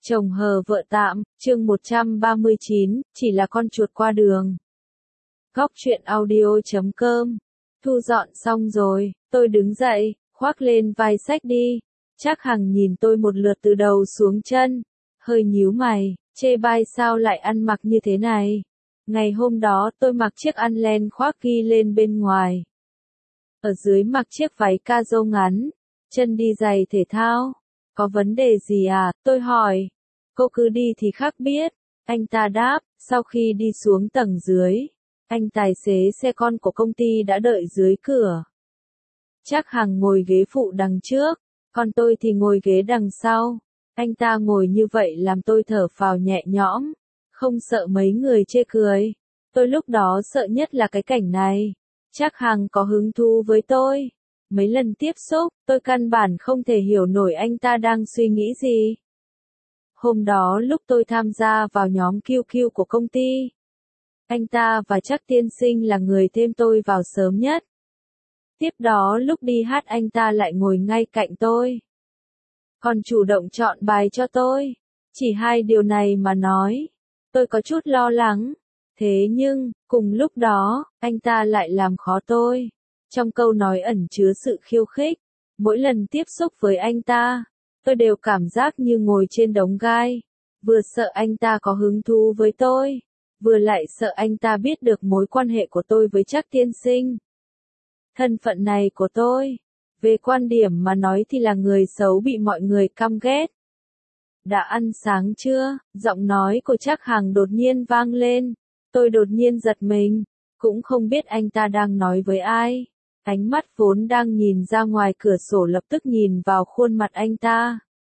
Chồng hờ vợ tạm, chương 139, chỉ là con chuột qua đường. Góc truyện audio.com. Thu dọn xong rồi, tôi đứng dậy, khoác lên vai xách đi. Trác Hằng nhìn tôi một lượt từ đầu xuống chân, hơi nhíu mày, chê bai sao lại ăn mặc như thế này. Ngày hôm đó tôi mặc chiếc ăn len khoác ghi lên bên ngoài. Ở dưới mặc chiếc váy ca rô ngắn, chân đi giày thể thao. Có vấn đề gì à, tôi hỏi. Cô cứ đi thì khác biết. Anh ta đáp, sau khi đi xuống tầng dưới. Anh tài xế xe con của công ty đã đợi dưới cửa. Trác Hằng ngồi ghế phụ đằng trước, còn tôi thì ngồi ghế đằng sau. Anh ta ngồi như vậy làm tôi thở phào nhẹ nhõm, không sợ mấy người chê cười. Tôi lúc đó sợ nhất là cái cảnh này. Trác Hằng có hứng thú với tôi. Mấy lần tiếp xúc, tôi căn bản không thể hiểu nổi anh ta đang suy nghĩ gì. Hôm đó lúc tôi tham gia vào nhóm QQ của công ty, anh ta và Trác tiên sinh là người thêm tôi vào sớm nhất. Tiếp đó lúc đi hát anh ta lại ngồi ngay cạnh tôi, còn chủ động chọn bài cho tôi. Chỉ hai điều này mà nói, tôi có chút lo lắng. Thế nhưng, cùng lúc đó, anh ta lại làm khó tôi. Trong câu nói ẩn chứa sự khiêu khích. Mỗi lần tiếp xúc với anh ta, tôi đều cảm giác như ngồi trên đống gai. Vừa sợ anh ta có hứng thú với tôi, vừa lại sợ anh ta biết được mối quan hệ của tôi với Trác tiên sinh. Thân phận này của tôi, về quan điểm mà nói thì là người xấu bị mọi người căm ghét. Đã ăn sáng chưa? Giọng nói của Trác Hằng đột nhiên vang lên. Tôi đột nhiên giật mình, cũng không biết anh ta đang nói với ai. Ánh mắt vốn đang nhìn ra ngoài cửa sổ lập tức nhìn vào khuôn mặt anh ta.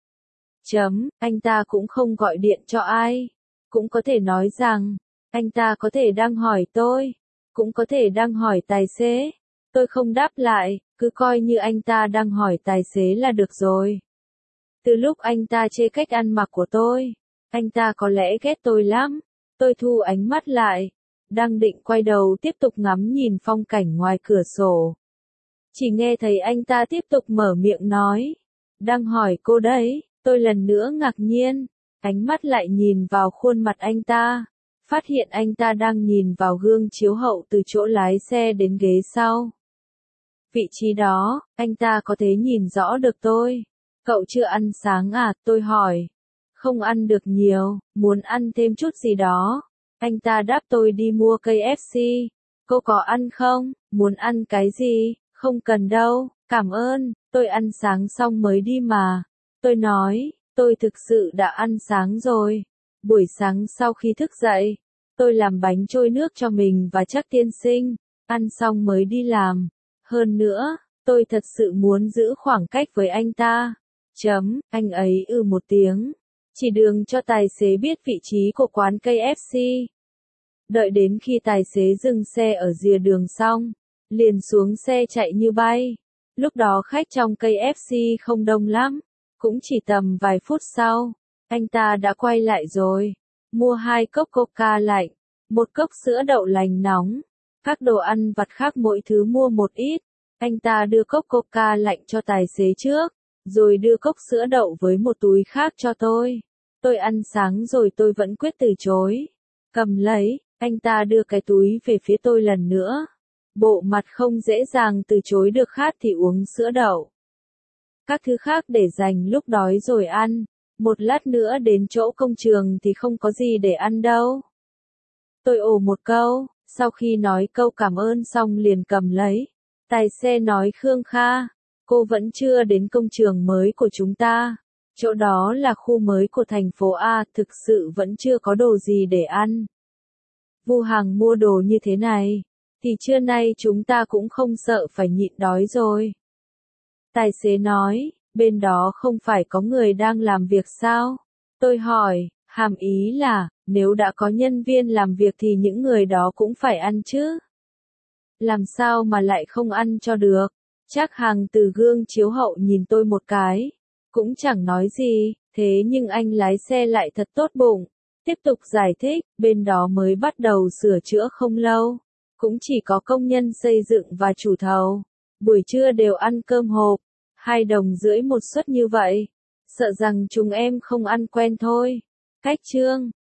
Anh ta cũng không gọi điện cho ai. Cũng có thể nói rằng, anh ta có thể đang hỏi tôi, cũng có thể đang hỏi tài xế. Tôi không đáp lại, cứ coi như anh ta đang hỏi tài xế là được rồi. Từ lúc anh ta chê cách ăn mặc của tôi, anh ta có lẽ ghét tôi lắm. Tôi thu ánh mắt lại, đang định quay đầu tiếp tục ngắm nhìn phong cảnh ngoài cửa sổ. Chỉ nghe thấy anh ta tiếp tục mở miệng nói, đang hỏi cô đấy. Tôi lần nữa ngạc nhiên, ánh mắt lại nhìn vào khuôn mặt anh ta, phát hiện anh ta đang nhìn vào gương chiếu hậu từ chỗ lái xe đến ghế sau. Vị trí đó, anh ta có thể nhìn rõ được tôi. Cậu chưa ăn sáng à, tôi hỏi. Không ăn được nhiều, muốn ăn thêm chút gì đó. Anh ta đáp tôi đi mua KFC. Cô có ăn không? Muốn ăn cái gì? Không cần đâu, cảm ơn, tôi ăn sáng xong mới đi mà. Tôi nói, tôi thực sự đã ăn sáng rồi. Buổi sáng sau khi thức dậy, tôi làm bánh trôi nước cho mình và Trác tiên sinh, ăn xong mới đi làm. Hơn nữa, tôi thật sự muốn giữ khoảng cách với anh ta. Anh ấy một tiếng, chỉ đường cho tài xế biết vị trí của quán KFC. Đợi đến khi tài xế dừng xe ở rìa đường xong, liền xuống xe chạy như bay. Lúc đó khách trong KFC không đông lắm, cũng chỉ tầm vài phút sau, anh ta đã quay lại rồi, mua 2 cốc Coca lạnh, 1 cốc sữa đậu lành nóng, các đồ ăn vặt khác mỗi thứ mua một ít. Anh ta đưa cốc Coca lạnh cho tài xế trước, rồi đưa cốc sữa đậu với một túi khác cho tôi. Tôi ăn sáng rồi tôi vẫn quyết từ chối. Cầm lấy, anh ta đưa cái túi về phía tôi lần nữa. Bộ mặt không dễ dàng từ chối được, khát thì uống sữa đậu. Các thứ khác để dành lúc đói rồi ăn. Một lát nữa đến chỗ công trường thì không có gì để ăn đâu. Tôi ồ một câu, sau khi nói câu cảm ơn xong liền cầm lấy. Tài xế nói Khương Kha, cô vẫn chưa đến công trường mới của chúng ta. Chỗ đó là khu mới của thành phố A, thực sự vẫn chưa có đồ gì để ăn. Vu Hằng mua đồ như thế này, thì trưa nay chúng ta cũng không sợ phải nhịn đói rồi. Tài xế nói, bên đó không phải có người đang làm việc sao? Tôi hỏi, hàm ý là, nếu đã có nhân viên làm việc thì những người đó cũng phải ăn chứ. Làm sao mà lại không ăn cho được? Trác Hằng từ gương chiếu hậu nhìn tôi một cái, cũng chẳng nói gì, thế nhưng anh lái xe lại thật tốt bụng. Tiếp tục giải thích, bên đó mới bắt đầu sửa chữa không lâu, cũng chỉ có công nhân xây dựng và chủ thầu. Buổi trưa đều ăn cơm hộp, 2,5 đồng một suất như vậy. Sợ rằng chúng em không ăn quen thôi. Cách chương